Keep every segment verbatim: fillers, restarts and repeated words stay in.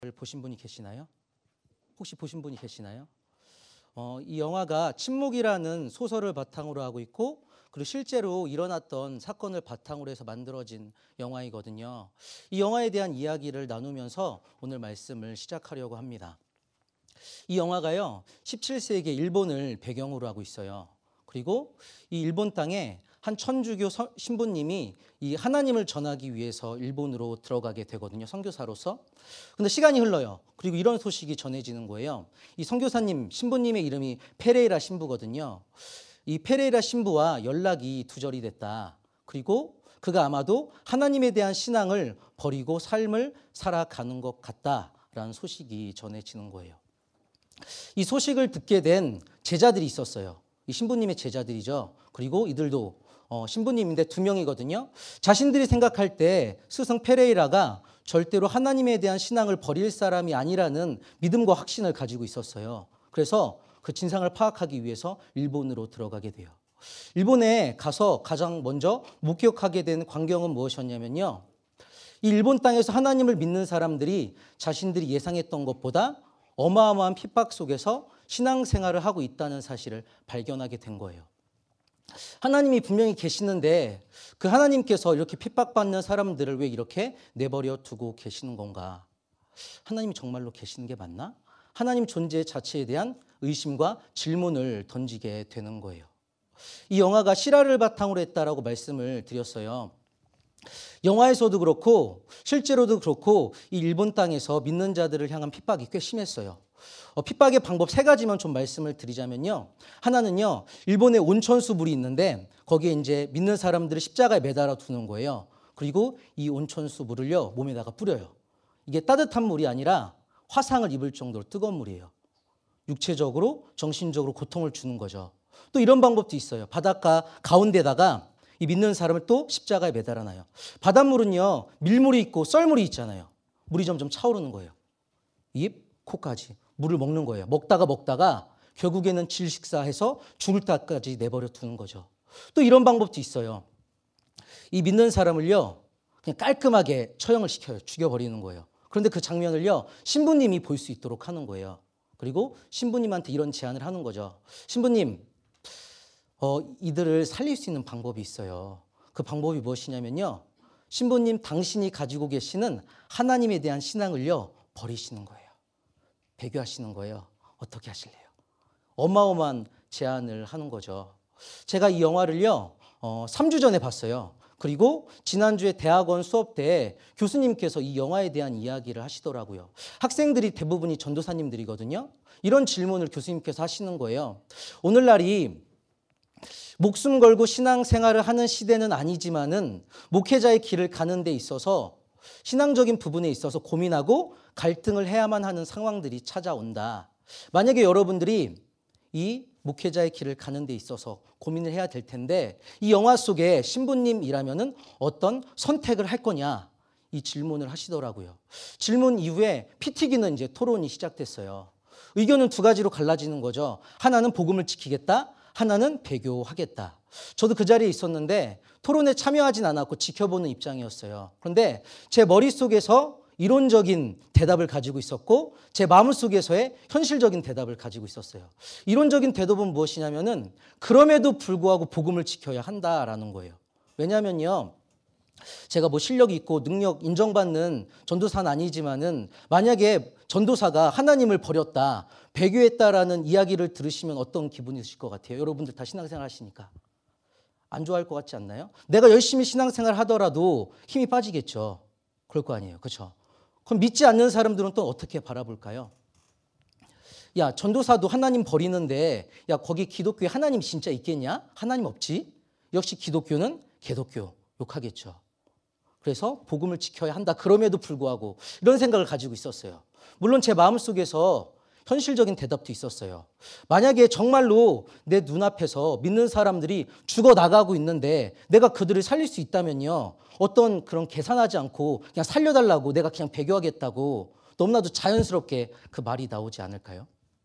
보신 분이 계시나요? 혹시 보신 분이 계시나요? 어, 이 영화가 침묵이라는 소설을 바탕으로 하고 있고, 그리고 실제로 일어났던 사건을 바탕으로 해서 만들어진 영화이거든요. 이 영화에 대한 이야기를 나누면서 오늘 말씀을 시작하려고 합니다. 이 영화가요, 십칠 세기 일본을 배경으로 하고 있어요. 그리고 이 일본 땅에 한 천주교 신부님이 이 하나님을 전하기 위해서 일본으로 들어가게 되거든요. 선교사로서. 근데 시간이 흘러요. 그리고 이런 소식이 전해지는 거예요. 이 선교사님, 신부님의 이름이 페레이라 신부거든요. 이 페레이라 신부와 연락이 두절이 됐다. 그리고 그가 아마도 하나님에 대한 신앙을 버리고 삶을 살아가는 것 같다라는 소식이 전해지는 거예요. 이 소식을 듣게 된 제자들이 있었어요. 이 신부님의 제자들이죠. 그리고 이들도 어, 신부님인데 두 명이거든요. 자신들이 생각할 때 스승 페레이라가 절대로 하나님에 대한 신앙을 버릴 사람이 아니라는 믿음과 확신을 가지고 있었어요. 그래서 그 진상을 파악하기 위해서 일본으로 들어가게 돼요. 일본에 가서 가장 먼저 목격하게 된 광경은 무엇이었냐면요. 이 일본 땅에서 하나님을 믿는 사람들이 자신들이 예상했던 것보다 어마어마한 핍박 속에서 신앙생활을 하고 있다는 사실을 발견하게 된 거예요. 하나님이 분명히 계시는데 그 하나님께서 이렇게 핍박받는 사람들을 왜 이렇게 내버려 두고 계시는 건가? 하나님이 정말로 계시는 게 맞나? 하나님 존재 자체에 대한 의심과 질문을 던지게 되는 거예요. 이 영화가 실화를 바탕으로 했다라고 말씀을 드렸어요. 영화에서도 그렇고 실제로도 그렇고 이 일본 땅에서 믿는 자들을 향한 핍박이 꽤 심했어요. 어, 핍박의 방법 세 가지만 좀 말씀을 드리자면요. 하나는요, 일본에 온천수 물이 있는데 거기에 이제 믿는 사람들을 십자가에 매달아 두는 거예요. 그리고 이 온천수 물을요, 몸에다가 뿌려요. 이게 따뜻한 물이 아니라 화상을 입을 정도로 뜨거운 물이에요. 육체적으로, 정신적으로 고통을 주는 거죠. 또 이런 방법도 있어요. 바닷가 가운데다가 이 믿는 사람을 또 십자가에 매달아 놔요. 바닷물은요, 밀물이 있고 썰물이 있잖아요. 물이 점점 차오르는 거예요. 입, 코까지 물을 먹는 거예요. 먹다가 먹다가 결국에는 질식사해서 죽을 때까지 내버려 두는 거죠. 또 이런 방법도 있어요. 이 믿는 사람을요, 그냥 깔끔하게 처형을 시켜요. 죽여버리는 거예요. 그런데 그 장면을요, 신부님이 볼 수 있도록 하는 거예요. 그리고 신부님한테 이런 제안을 하는 거죠. 신부님, 어, 이들을 살릴 수 있는 방법이 있어요. 그 방법이 무엇이냐면요, 신부님 당신이 가지고 계시는 하나님에 대한 신앙을요, 버리시는 거예요. 배교하시는 거예요. 어떻게 하실래요? 어마어마한 제안을 하는 거죠. 제가 이 영화를요, 어, 삼 주 전에 봤어요. 그리고 지난주에 대학원 수업 때 교수님께서 이 영화에 대한 이야기를 하시더라고요. 학생들이 대부분이 전도사님들이거든요. 이런 질문을 교수님께서 하시는 거예요. 오늘날이 목숨 걸고 신앙생활을 하는 시대는 아니지만은 목회자의 길을 가는 데 있어서 신앙적인 부분에 있어서 고민하고 갈등을 해야만 하는 상황들이 찾아온다. 만약에 여러분들이 이 목회자의 길을 가는 데 있어서 고민을 해야 될 텐데 이 영화 속에 신부님이라면은 어떤 선택을 할 거냐, 이 질문을 하시더라고요. 질문 이후에 피 튀기는 이제 토론이 시작됐어요. 의견은 두 가지로 갈라지는 거죠. 하나는 복음을 지키겠다, 하나는 배교하겠다. 저도 그 자리에 있었는데 토론에 참여하진 않았고 지켜보는 입장이었어요. 그런데 제 머릿속에서 이론적인 대답을 가지고 있었고 제 마음속에서의 현실적인 대답을 가지고 있었어요. 이론적인 대답은 무엇이냐면은 그럼에도 불구하고 복음을 지켜야 한다라는 거예요. 왜냐하면요, 제가 뭐 실력이 있고 능력 인정받는 전도사는 아니지만은 만약에 전도사가 하나님을 버렸다, 배교했다라는 이야기를 들으시면 어떤 기분이 드실 것 같아요? 여러분들 다 신앙생활 하시니까. 안 좋아할 것 같지 않나요? 내가 열심히 신앙생활 하더라도 힘이 빠지겠죠. 그럴 거 아니에요. 그렇죠? 그럼 믿지 않는 사람들은 또 어떻게 바라볼까요? 야, 전도사도 하나님 버리는데 야, 거기 기독교에 하나님 진짜 있겠냐? 하나님 없지? 역시 기독교는 개독교 욕하겠죠. 그래서 복음을 지켜야 한다. 그럼에도 불구하고 이런 생각을 가지고 있었어요. 물론 제 마음속에서 현실적인 대답도 있었어요. 만약에 정말로 내 눈앞에서 믿는 사람들이 죽어나가고 있는데 내가 그들을 살릴 수 있다면요, 어떤 그런 계산하지 않고 그냥 살려달라고, 내가 그냥 배교하겠다고 너무나도 자연스럽게 그 말이 나오지 않을까요?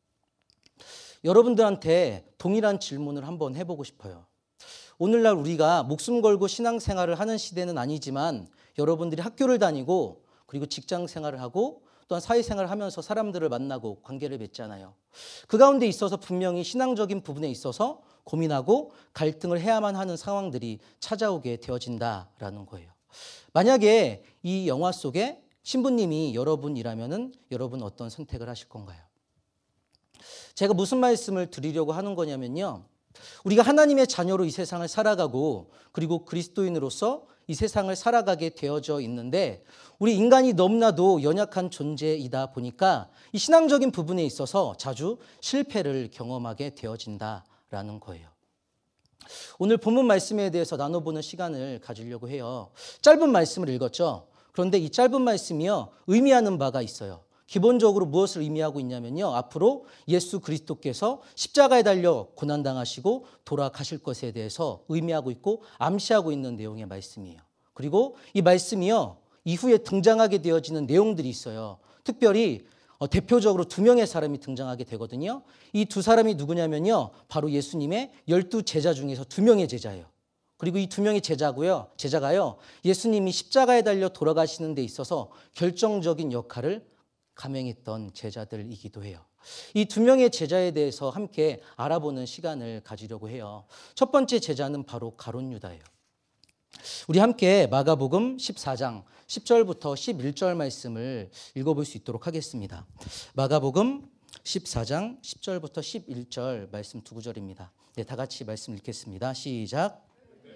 여러분들한테 동일한 질문을 한번 해보고 싶어요. 오늘날 우리가 목숨 걸고 신앙생활을 하는 시대는 아니지만 여러분들이 학교를 다니고 그리고 직장 생활을 하고 또한 사회생활을 하면서 사람들을 만나고 관계를 맺잖아요. 그 가운데 있어서 분명히 신앙적인 부분에 있어서 고민하고 갈등을 해야만 하는 상황들이 찾아오게 되어진다라는 거예요. 만약에 이 영화 속에 신부님이 여러분이라면은 여러분 어떤 선택을 하실 건가요? 제가 무슨 말씀을 드리려고 하는 거냐면요. 우리가 하나님의 자녀로 이 세상을 살아가고 그리고 그리스도인으로서 이 세상을 살아가게 되어져 있는데 우리 인간이 너무나도 연약한 존재이다 보니까 이 신앙적인 부분에 있어서 자주 실패를 경험하게 되어진다라는 거예요. 오늘 본문 말씀에 대해서 나눠보는 시간을 가지려고 해요. 짧은 말씀을 읽었죠. 그런데 이 짧은 말씀이요, 의미하는 바가 있어요. 기본적으로 무엇을 의미하고 있냐면요, 앞으로 예수 그리스도께서 십자가에 달려 고난당하시고 돌아가실 것에 대해서 의미하고 있고 암시하고 있는 내용의 말씀이에요. 그리고 이 말씀이요, 이후에 등장하게 되어지는 내용들이 있어요. 특별히 어, 대표적으로 두 명의 사람이 등장하게 되거든요. 이 두 사람이 누구냐면요, 바로 예수님의 열두 제자 중에서 두 명의 제자예요. 그리고 이 두 명의 제자고요, 제자가요, 예수님이 십자가에 달려 돌아가시는 데 있어서 결정적인 역할을 감행했던 제자들이기도 해요. 이 두 명의 제자에 대해서 함께 알아보는 시간을 가지려고 해요. 첫 번째 제자는 바로 가룟 유다예요. 우리 함께 마가복음 십사 장 십 절부터 십일 절 말씀을 읽어볼 수 있도록 하겠습니다. 마가복음 십사 장 십 절부터 십일 절 말씀 두 구절입니다. 네, 다 같이 말씀 읽겠습니다. 시작.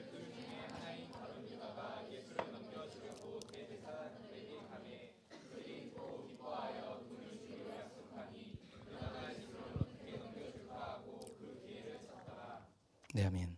네, 아멘.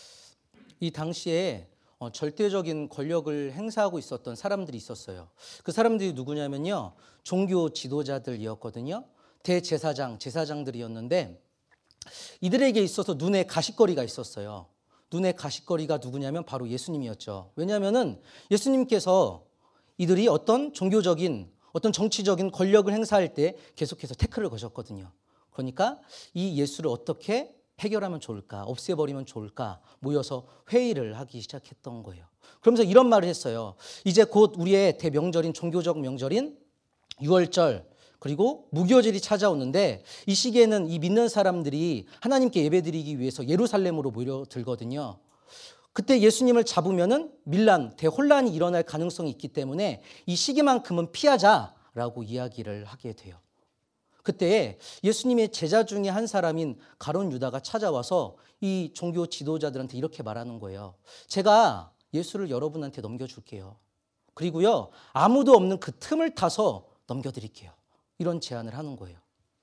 이 당시에 어, 절대적인 권력을 행사하고 있었던 사람들이 있었어요. 그 사람들이 누구냐면요, 종교 지도자들이었거든요. 대제사장, 제사장들이었는데 이들에게 있어서 눈에 가시거리가 있었어요. 눈에 가시거리가 누구냐면 바로 예수님이었죠. 왜냐하면은 예수님께서 이들이 어떤 종교적인, 어떤 정치적인 권력을 행사할 때 계속해서 태클을 거셨거든요. 그러니까 이 예수를 어떻게 해결하면 좋을까, 없애버리면 좋을까 모여서 회의를 하기 시작했던 거예요. 그러면서 이런 말을 했어요. 이제 곧 우리의 대명절인, 종교적 명절인 유월절 그리고 무교절이 찾아오는데 이 시기에는 이 믿는 사람들이 하나님께 예배드리기 위해서 예루살렘으로 모여들거든요. 그때 예수님을 잡으면은 밀란, 대혼란이 일어날 가능성이 있기 때문에 이 시기만큼은 피하자라고 이야기를 하게 돼요. 그때 예수님의 제자 중에 한 사람인 가룟 유다가 찾아와서 이 종교 지도자들한테 이렇게 말하는 거예요. 제가 예수를 여러분한테 넘겨줄게요. 그리고요, 아무도 없는 그 틈을 타서 넘겨드릴게요. 이런 제안을 하는 거예요.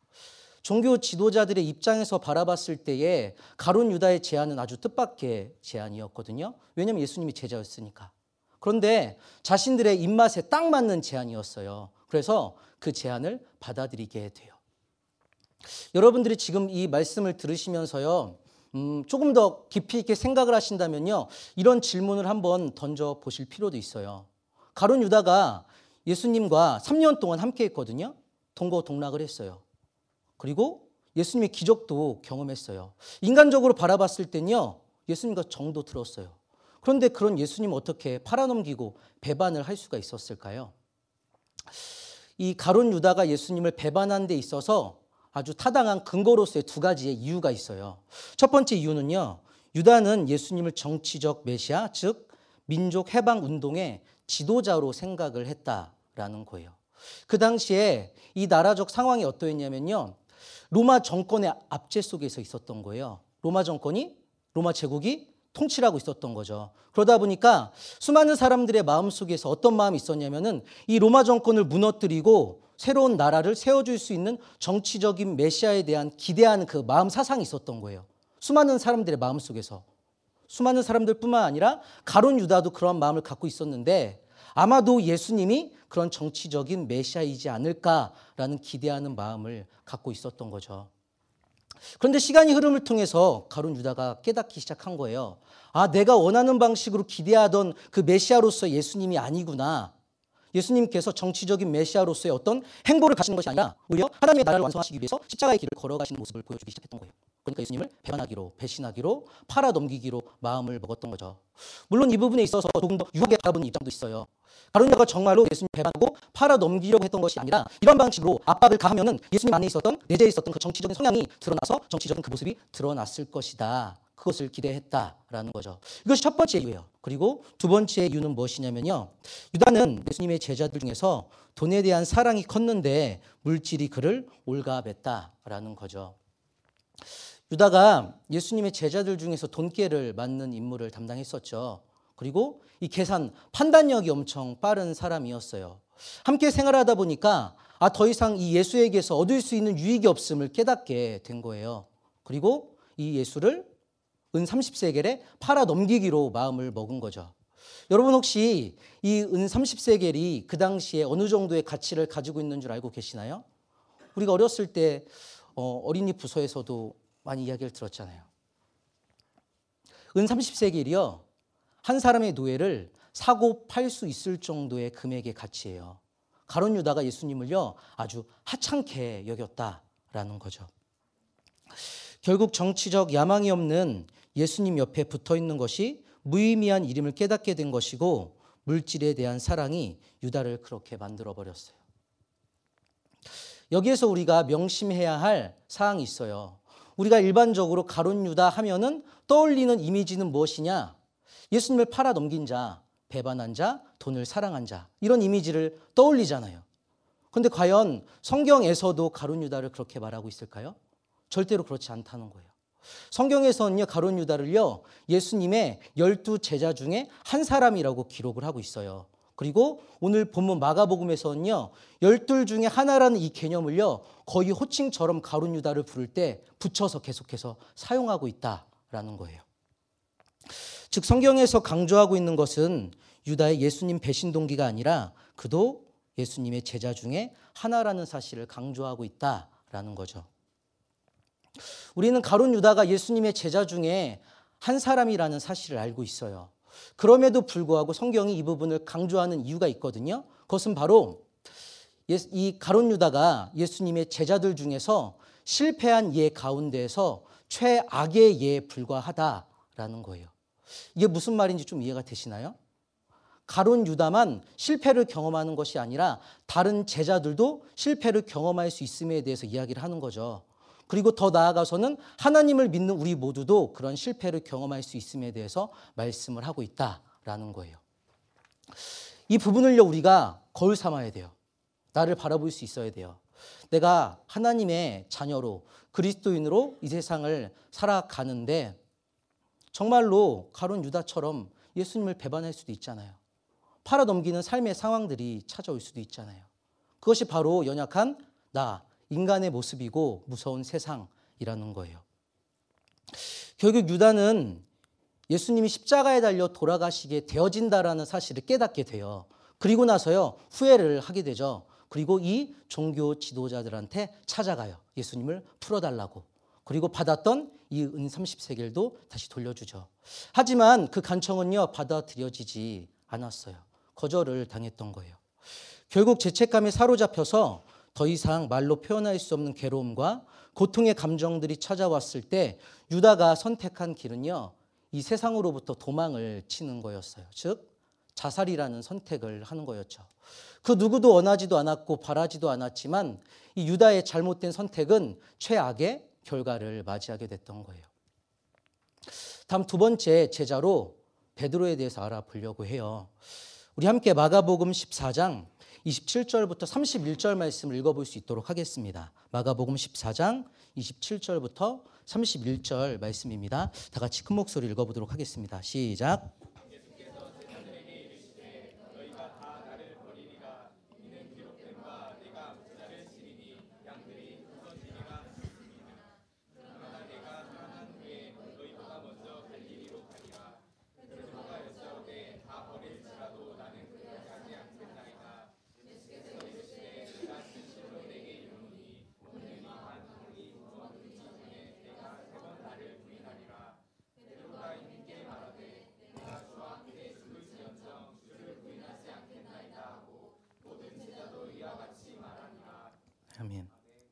종교 지도자들의 입장에서 바라봤을 때에 가룟 유다의 제안은 아주 뜻밖의 제안이었거든요. 왜냐하면 예수님이 제자였으니까. 그런데 자신들의 입맛에 딱 맞는 제안이었어요. 그래서 그 제안을 받아들이게 돼요. 여러분들이 지금 이 말씀을 들으시면서요, 음, 조금 더 깊이 있게 생각을 하신다면요, 이런 질문을 한번 던져 보실 필요도 있어요. 가룟 유다가 예수님과 삼 년 동안 함께 했거든요. 동거동락을 했어요. 그리고 예수님의 기적도 경험했어요. 인간적으로 바라봤을 땐요, 예수님과 정도 들었어요. 그런데 그런 예수님 어떻게 팔아넘기고 배반을 할 수가 있었을까요? 이 가룟 유다가 예수님을 배반한 데 있어서 아주 타당한 근거로서의 두 가지의 이유가 있어요. 첫 번째 이유는요, 유다는 예수님을 정치적 메시아, 즉 민족 해방 운동의 지도자로 생각을 했다라는 거예요. 그 당시에 이 나라적 상황이 어떠했냐면요, 로마 정권의 압제 속에서 있었던 거예요. 로마 정권이, 로마 제국이 통치를 하고 있었던 거죠. 그러다 보니까 수많은 사람들의 마음속에서 어떤 마음이 있었냐면은 이 로마 정권을 무너뜨리고 새로운 나라를 세워줄 수 있는 정치적인 메시아에 대한 기대하는 그 마음 사상이 있었던 거예요. 수많은 사람들의 마음속에서. 수많은 사람들뿐만 아니라 가룟 유다도 그런 마음을 갖고 있었는데 아마도 예수님이 그런 정치적인 메시아이지 않을까라는 기대하는 마음을 갖고 있었던 거죠. 그런데 시간이 흐름을 통해서 가룟 유다가 깨닫기 시작한 거예요. 아, 내가 원하는 방식으로 기대하던 그 메시아로서 예수님이 아니구나. 예수님께서 정치적인 메시아로서의 어떤 행보를 가시는 것이 아니라 오히려 하나님의 나라를 완성하시기 위해서 십자가의 길을 걸어가시는 모습을 보여주기 시작했던 거예요. 그러니까 예수님을 배반하기로, 배신하기로, 팔아넘기기로 마음을 먹었던 거죠. 물론 이 부분에 있어서 조금 더 유하게 바라보는 입장도 있어요. 가룟 유다가 정말로 예수님 배반하고 팔아넘기려고 했던 것이 아니라 이런 방식으로 압박을 가하면은 예수님 안에 있었던, 내재해 있었던 그 정치적인 성향이 드러나서 정치적인 그 모습이 드러났을 것이다. 그것을 기대했다라는 거죠. 이것이 첫 번째 이유예요. 그리고 두 번째 이유는 무엇이냐면요. 유다는 예수님의 제자들 중에서 돈에 대한 사랑이 컸는데 물질이 그를 올가맸다라는 거죠. 유다가 예수님의 제자들 중에서 돈깨를 맡는 임무를 담당했었죠. 그리고 이 계산, 판단력이 엄청 빠른 사람이었어요. 함께 생활하다 보니까 아, 더 이상 이 예수에게서 얻을 수 있는 유익이 없음을 깨닫게 된 거예요. 그리고 이 예수를 은 삼십 세겔에 팔아 넘기기로 마음을 먹은 거죠. 여러분 혹시 이 은 삼십 세겔이 그 당시에 어느 정도의 가치를 가지고 있는 줄 알고 계시나요? 우리가 어렸을 때 어, 어린이 부서에서도 많이 이야기를 들었잖아요. 은 삼십 세겔이요. 한 사람의 노예를 사고 팔 수 있을 정도의 금액의 가치예요. 가룟 유다가 예수님을요 아주 하찮게 여겼다라는 거죠. 결국 정치적 야망이 없는 예수님 옆에 붙어 있는 것이 무의미한 일임을 깨닫게 된 것이고 물질에 대한 사랑이 유다를 그렇게 만들어 버렸어요. 여기에서 우리가 명심해야 할 사항이 있어요. 우리가 일반적으로 가룟 유다 하면은 떠올리는 이미지는 무엇이냐? 예수님을 팔아 넘긴 자, 배반한 자, 돈을 사랑한 자 이런 이미지를 떠올리잖아요. 그런데 과연 성경에서도 가룟 유다를 그렇게 말하고 있을까요? 절대로 그렇지 않다는 거예요. 성경에서는요, 가룟 유다를요, 예수님의 열두 제자 중에 한 사람이라고 기록을 하고 있어요. 그리고 오늘 본문 마가복음에서는요, 열둘 중에 하나라는 이 개념을요, 거의 호칭처럼 가룟 유다를 부를 때 붙여서 계속해서 사용하고 있다라는 거예요. 즉, 성경에서 강조하고 있는 것은 유다의 예수님 배신 동기가 아니라 그도 예수님의 제자 중에 하나라는 사실을 강조하고 있다라는 거죠. 우리는 가룟 유다가 예수님의 제자 중에 한 사람이라는 사실을 알고 있어요. 그럼에도 불구하고 성경이 이 부분을 강조하는 이유가 있거든요. 그것은 바로 이 가룟 유다가 예수님의 제자들 중에서 실패한 예 가운데에서 최악의 예에 불과하다라는 거예요. 이게 무슨 말인지 좀 이해가 되시나요? 가룟 유다만 실패를 경험하는 것이 아니라 다른 제자들도 실패를 경험할 수 있음에 대해서 이야기를 하는 거죠. 그리고 더 나아가서는 하나님을 믿는 우리 모두도 그런 실패를 경험할 수 있음에 대해서 말씀을 하고 있다라는 거예요. 이 부분을요 우리가 거울 삼아야 돼요. 나를 바라볼 수 있어야 돼요. 내가 하나님의 자녀로 그리스도인으로 이 세상을 살아가는데 정말로 가룟 유다처럼 예수님을 배반할 수도 있잖아요. 팔아넘기는 삶의 상황들이 찾아올 수도 있잖아요. 그것이 바로 연약한 나, 인간의 모습이고 무서운 세상이라는 거예요. 결국 유다는 예수님이 십자가에 달려 돌아가시게 되어진다라는 사실을 깨닫게 돼요. 그리고 나서요 후회를 하게 되죠. 그리고 이 종교 지도자들한테 찾아가요. 예수님을 풀어달라고. 그리고 받았던 이 은 삼십 세겔도 다시 돌려주죠. 하지만 그 간청은요 받아들여지지 않았어요. 거절을 당했던 거예요. 결국 죄책감에 사로잡혀서 더 이상 말로 표현할 수 없는 괴로움과 고통의 감정들이 찾아왔을 때 유다가 선택한 길은요 이 세상으로부터 도망을 치는 거였어요. 즉 자살이라는 선택을 하는 거였죠. 그 누구도 원하지도 않았고 바라지도 않았지만 이 유다의 잘못된 선택은 최악의 결과를 맞이하게 됐던 거예요. 다음 두 번째 제자로 베드로에 대해서 알아보려고 해요. 우리 함께 마가복음 십사 장 이십칠 절부터 삼십일 절 말씀을 읽어볼 수 있도록 하겠습니다. 마가복음 십사 장 이십칠 절부터 삼십일 절 말씀입니다. 다 같이 큰 목소리 읽어보도록 하겠습니다. 시작. 아멘.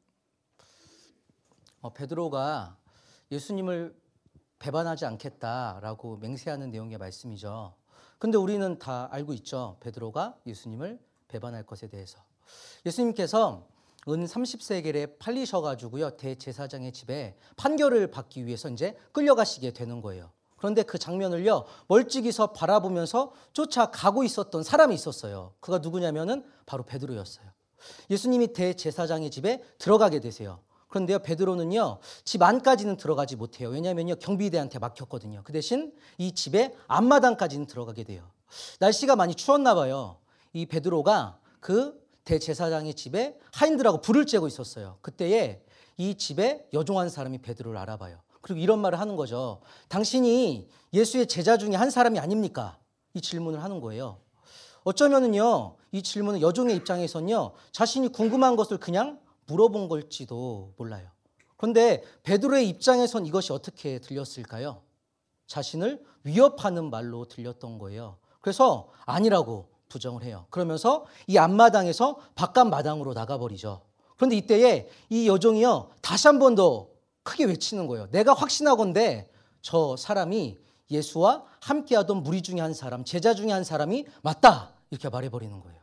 어, 베드로가 예수님을 배반하지 않겠다라고 맹세하는 내용의 말씀이죠. 근데 우리는 다 알고 있죠. 베드로가 예수님을 배반할 것에 대해서. 예수님께서 은 삼십 세겔에 팔리셔가지고요, 대제사장의 집에 판결을 받기 위해서 이제 끌려가시게 되는 거예요. 그런데 그 장면을요, 멀찍이서 바라보면서 쫓아가고 있었던 사람이 있었어요. 그가 누구냐면은 바로 베드로였어요. 예수님이 대제사장의 집에 들어가게 되세요. 그런데요, 베드로는요, 집 안까지는 들어가지 못해요. 왜냐하면요, 경비대한테 막혔거든요. 그 대신 이 집의 앞마당까지는 들어가게 돼요. 날씨가 많이 추웠나 봐요. 이 베드로가 그 대제사장의 집에 하인들하고 불을 쬐고 있었어요. 그때에 이 집에 여종한 사람이 베드로를 알아봐요. 그리고 이런 말을 하는 거죠. 당신이 예수의 제자 중에 한 사람이 아닙니까? 이 질문을 하는 거예요. 어쩌면은요, 이 질문은 여종의 입장에서는요, 자신이 궁금한 것을 그냥 물어본 걸지도 몰라요. 그런데 베드로의 입장에선 이것이 어떻게 들렸을까요? 자신을 위협하는 말로 들렸던 거예요. 그래서 아니라고 부정을 해요. 그러면서 이 앞마당에서 바깥 마당으로 나가버리죠. 그런데 이때에 이 여종이요, 다시 한 번 더 크게 외치는 거예요. 내가 확신하건대 저 사람이 예수와 함께하던 무리 중에 한 사람, 제자 중에 한 사람이 맞다, 이렇게 말해버리는 거예요.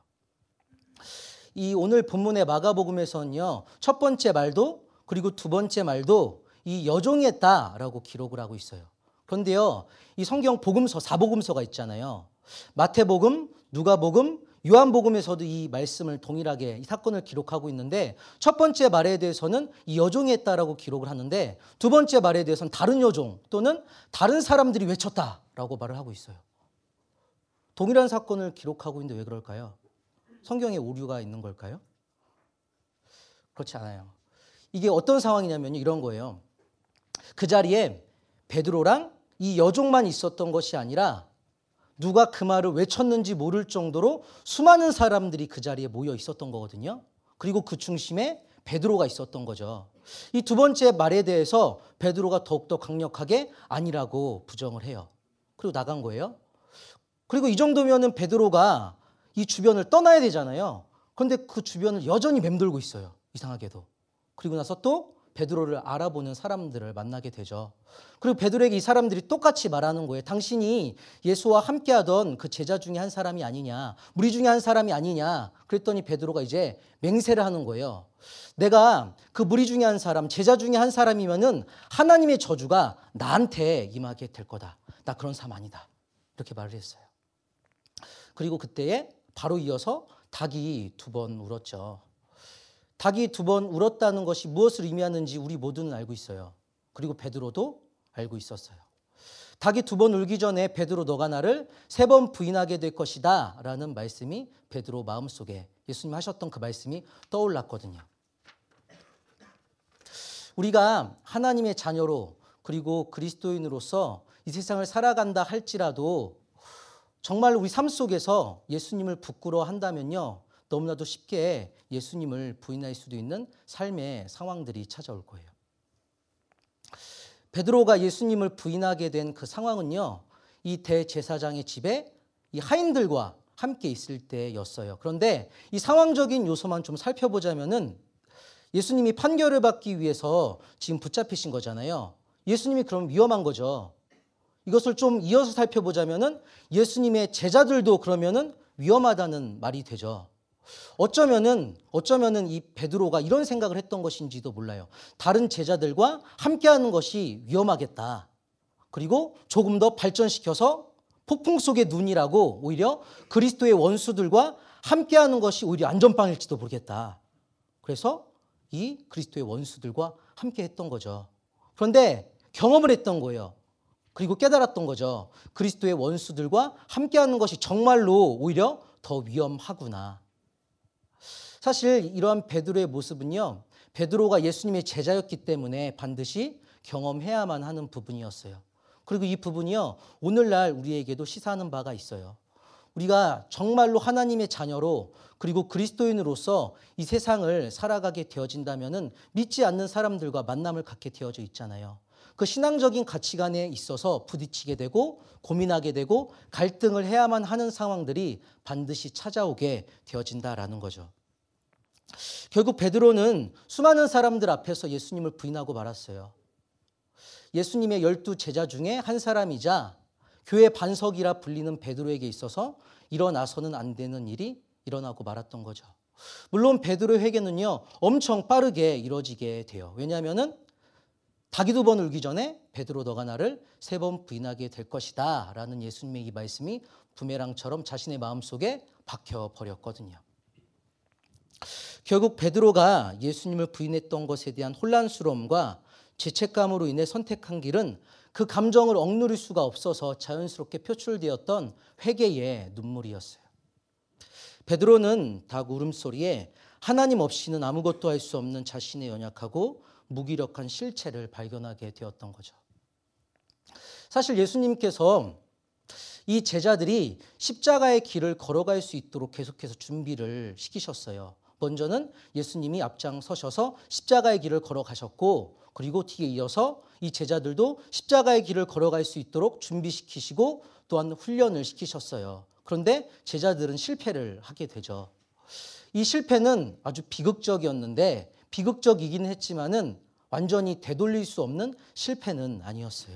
이 오늘 본문의 마가복음에서는요, 첫 번째 말도 그리고 두 번째 말도 이 여종이 했다라고 기록을 하고 있어요. 그런데요, 이 성경 복음서, 사복음서가 있잖아요. 마태복음, 누가복음, 요한복음에서도 이 말씀을 동일하게 이 사건을 기록하고 있는데, 첫 번째 말에 대해서는 이 여종이 했다라고 기록을 하는데, 두 번째 말에 대해서는 다른 여종 또는 다른 사람들이 외쳤다라고 말을 하고 있어요. 동일한 사건을 기록하고 있는데 왜 그럴까요? 성경에 오류가 있는 걸까요? 그렇지 않아요. 이게 어떤 상황이냐면 이런 거예요. 그 자리에 베드로랑 이 여종만 있었던 것이 아니라 누가 그 말을 외쳤는지 모를 정도로 수많은 사람들이 그 자리에 모여 있었던 거거든요. 그리고 그 중심에 베드로가 있었던 거죠. 이 두 번째 말에 대해서 베드로가 더욱더 강력하게 아니라고 부정을 해요. 그리고 나간 거예요. 그리고 이 정도면은 베드로가 이 주변을 떠나야 되잖아요. 그런데 그 주변을 여전히 맴돌고 있어요. 이상하게도. 그리고 나서 또 베드로를 알아보는 사람들을 만나게 되죠. 그리고 베드로에게 이 사람들이 똑같이 말하는 거예요. 당신이 예수와 함께하던 그 제자 중에 한 사람이 아니냐, 무리 중에 한 사람이 아니냐. 그랬더니 베드로가 이제 맹세를 하는 거예요. 내가 그 무리 중에 한 사람, 제자 중에 한 사람이면은 하나님의 저주가 나한테 임하게 될 거다. 나 그런 사람 아니다. 이렇게 말을 했어요. 그리고 그때에 바로 이어서 닭이 두 번 울었죠. 닭이 두 번 울었다는 것이 무엇을 의미하는지 우리 모두는 알고 있어요. 그리고 베드로도 알고 있었어요. 닭이 두 번 울기 전에 베드로, 너가 나를 세 번 부인하게 될 것이다 라는 말씀이 베드로 마음속에, 예수님 하셨던 그 말씀이 떠올랐거든요. 우리가 하나님의 자녀로 그리고 그리스도인으로서 이 세상을 살아간다 할지라도 정말 우리 삶 속에서 예수님을 부끄러워한다면요, 너무나도 쉽게 예수님을 부인할 수도 있는 삶의 상황들이 찾아올 거예요. 베드로가 예수님을 부인하게 된 그 상황은요, 이 대제사장의 집에 이 하인들과 함께 있을 때였어요. 그런데 이 상황적인 요소만 좀 살펴보자면은 예수님이 판결을 받기 위해서 지금 붙잡히신 거잖아요. 예수님이 그럼 위험한 거죠. 이것을 좀 이어서 살펴보자면은 예수님의 제자들도 그러면은 위험하다는 말이 되죠. 어쩌면은 어쩌면은 이 베드로가 이런 생각을 했던 것인지도 몰라요. 다른 제자들과 함께하는 것이 위험하겠다. 그리고 조금 더 발전시켜서 폭풍 속의 눈이라고 오히려 그리스도의 원수들과 함께하는 것이 오히려 안전빵일지도 모르겠다. 그래서 이 그리스도의 원수들과 함께했던 거죠. 그런데 경험을 했던 거예요. 그리고 깨달았던 거죠. 그리스도의 원수들과 함께하는 것이 정말로 오히려 더 위험하구나. 사실 이러한 베드로의 모습은요, 베드로가 예수님의 제자였기 때문에 반드시 경험해야만 하는 부분이었어요. 그리고 이 부분이요, 오늘날 우리에게도 시사하는 바가 있어요. 우리가 정말로 하나님의 자녀로 그리고 그리스도인으로서 이 세상을 살아가게 되어진다면은 믿지 않는 사람들과 만남을 갖게 되어져 있잖아요. 그 신앙적인 가치관에 있어서 부딪히게 되고 고민하게 되고 갈등을 해야만 하는 상황들이 반드시 찾아오게 되어진다라는 거죠. 결국 베드로는 수많은 사람들 앞에서 예수님을 부인하고 말았어요. 예수님의 열두 제자 중에 한 사람이자 교회 반석이라 불리는 베드로에게 있어서 일어나서는 안 되는 일이 일어나고 말았던 거죠. 물론 베드로의 회개는요, 엄청 빠르게 이루어지게 돼요. 왜냐하면은 닭이 두 번 울기 전에 베드로 너가 나를 세 번 부인하게 될 것이다 라는 예수님의 이 말씀이 부메랑처럼 자신의 마음속에 박혀버렸거든요. 결국 베드로가 예수님을 부인했던 것에 대한 혼란스러움과 죄책감으로 인해 선택한 길은 그 감정을 억누를 수가 없어서 자연스럽게 표출되었던 회개의 눈물이었어요. 베드로는 닭 울음소리에 하나님 없이는 아무것도 할 수 없는 자신의 연약하고 무기력한 실체를 발견하게 되었던 거죠. 사실 예수님께서 이 제자들이 십자가의 길을 걸어갈 수 있도록 계속해서 준비를 시키셨어요. 먼저는 예수님이 앞장서셔서 십자가의 길을 걸어가셨고, 그리고 뒤에 이어서 이 제자들도 십자가의 길을 걸어갈 수 있도록 준비시키시고 또한 훈련을 시키셨어요. 그런데 제자들은 실패를 하게 되죠. 이 실패는 아주 비극적이었는데, 비극적이긴 했지만은 완전히 되돌릴 수 없는 실패는 아니었어요.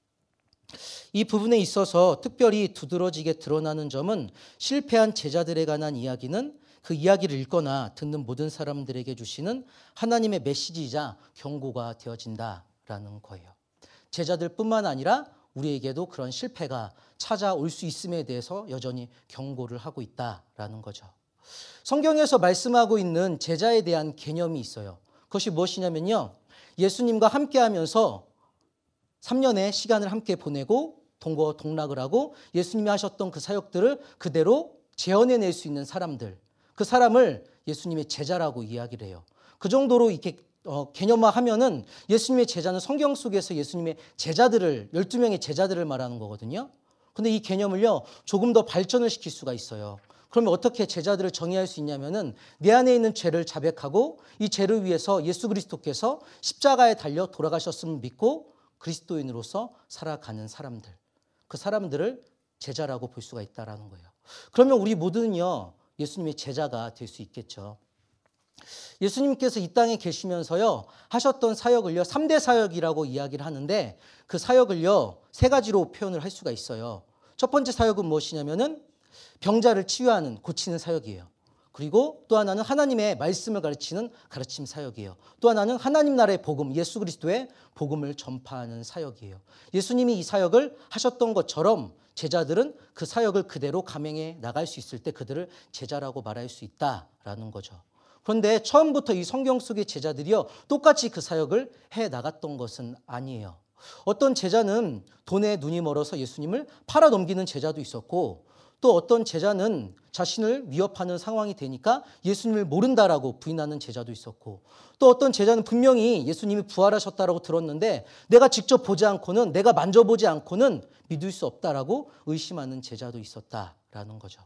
이 부분에 있어서 특별히 두드러지게 드러나는 점은 실패한 제자들에 관한 이야기는 그 이야기를 읽거나 듣는 모든 사람들에게 주시는 하나님의 메시지이자 경고가 되어진다라는 거예요. 제자들뿐만 아니라 우리에게도 그런 실패가 찾아올 수 있음에 대해서 여전히 경고를 하고 있다라는 거죠. 성경에서 말씀하고 있는 제자에 대한 개념이 있어요. 그것이 무엇이냐면요, 예수님과 함께하면서 삼 년의 시간을 함께 보내고 동거동락을 하고 예수님이 하셨던 그 사역들을 그대로 재현해낼 수 있는 사람들, 그 사람을 예수님의 제자라고 이야기를 해요. 그 정도로 이렇게 어, 개념화하면은 예수님의 제자는 성경 속에서 예수님의 제자들을, 열두 명의 제자들을 말하는 거거든요. 근데 이 개념을요, 조금 더 발전을 시킬 수가 있어요. 그러면 어떻게 제자들을 정의할 수 있냐면은 내 안에 있는 죄를 자백하고 이 죄를 위해서 예수 그리스도께서 십자가에 달려 돌아가셨음을 믿고 그리스도인으로서 살아가는 사람들, 그 사람들을 제자라고 볼 수가 있다라는 거예요. 그러면 우리 모두는요, 예수님의 제자가 될 수 있겠죠. 예수님께서 이 땅에 계시면서요, 하셨던 사역을요, 삼 대 사역이라고 이야기를 하는데 그 사역을요, 세 가지로 표현을 할 수가 있어요. 첫 번째 사역은 무엇이냐면은 병자를 치유하는, 고치는 사역이에요. 그리고 또 하나는 하나님의 말씀을 가르치는 가르침 사역이에요. 또 하나는 하나님 나라의 복음, 예수 그리스도의 복음을 전파하는 사역이에요. 예수님이 이 사역을 하셨던 것처럼 제자들은 그 사역을 그대로 감행해 나갈 수 있을 때 그들을 제자라고 말할 수 있다라는 거죠. 그런데 처음부터 이 성경 속의 제자들이요, 똑같이 그 사역을 해 나갔던 것은 아니에요. 어떤 제자는 돈에 눈이 멀어서 예수님을 팔아 넘기는 제자도 있었고, 또 어떤 제자는 자신을 위협하는 상황이 되니까 예수님을 모른다라고 부인하는 제자도 있었고, 또 어떤 제자는 분명히 예수님이 부활하셨다라고 들었는데 내가 직접 보지 않고는, 내가 만져보지 않고는 믿을 수 없다라고 의심하는 제자도 있었다라는 거죠.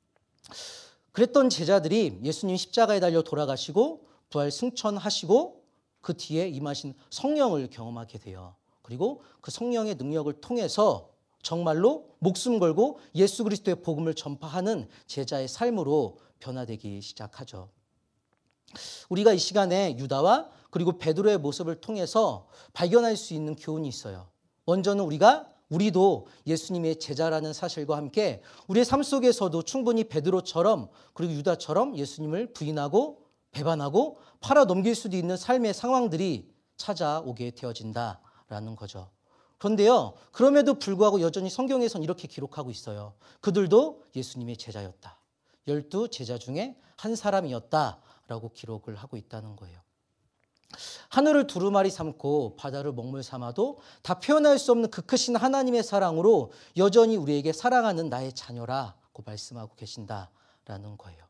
그랬던 제자들이 예수님 십자가에 달려 돌아가시고 부활 승천하시고 그 뒤에 임하신 성령을 경험하게 돼요. 그리고 그 성령의 능력을 통해서 정말로 목숨 걸고 예수 그리스도의 복음을 전파하는 제자의 삶으로 변화되기 시작하죠. 우리가 이 시간에 유다와 그리고 베드로의 모습을 통해서 발견할 수 있는 교훈이 있어요. 먼저는 우리가 우리도 예수님의 제자라는 사실과 함께 우리의 삶 속에서도 충분히 베드로처럼 그리고 유다처럼 예수님을 부인하고 배반하고 팔아 넘길 수도 있는 삶의 상황들이 찾아오게 되어진다라는 거죠. 그런데요, 그럼에도 불구하고 여전히 성경에서는 이렇게 기록하고 있어요. 그들도 예수님의 제자였다. 열두 제자 중에 한 사람이었다라고 기록을 하고 있다는 거예요. 하늘을 두루마리 삼고 바다를 먹물 삼아도 다 표현할 수 없는 그 크신 하나님의 사랑으로 여전히 우리에게 사랑하는 나의 자녀라고 말씀하고 계신다라는 거예요.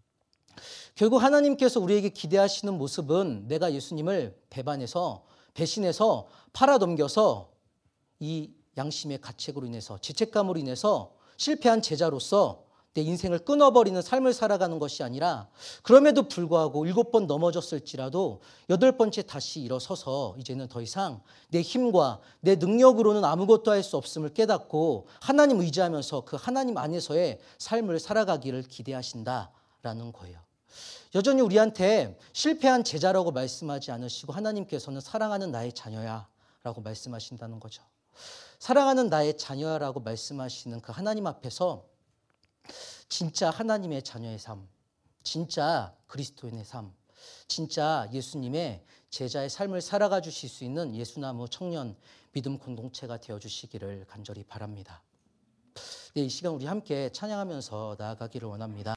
결국 하나님께서 우리에게 기대하시는 모습은 내가 예수님을 배반해서 배신해서 팔아넘겨서 이 양심의 가책으로 인해서 죄책감으로 인해서 실패한 제자로서 내 인생을 끊어버리는 삶을 살아가는 것이 아니라 그럼에도 불구하고 일곱 번 넘어졌을지라도 여덟 번째 다시 일어서서 이제는 더 이상 내 힘과 내 능력으로는 아무것도 할 수 없음을 깨닫고 하나님 의지하면서 그 하나님 안에서의 삶을 살아가기를 기대하신다라는 거예요. 여전히 우리한테 실패한 제자라고 말씀하지 않으시고 하나님께서는 사랑하는 나의 자녀야 라고 말씀하신다는 거죠. 사랑하는 나의 자녀야라고 말씀하시는 그 하나님 앞에서 진짜 하나님의 자녀의 삶, 진짜 그리스도인의 삶, 진짜 예수님의 제자의 삶을 살아가 주실 수 있는 예수나무 청년 믿음 공동체가 되어주시기를 간절히 바랍니다. 네, 이 시간 우리 함께 찬양하면서 나아가기를 원합니다.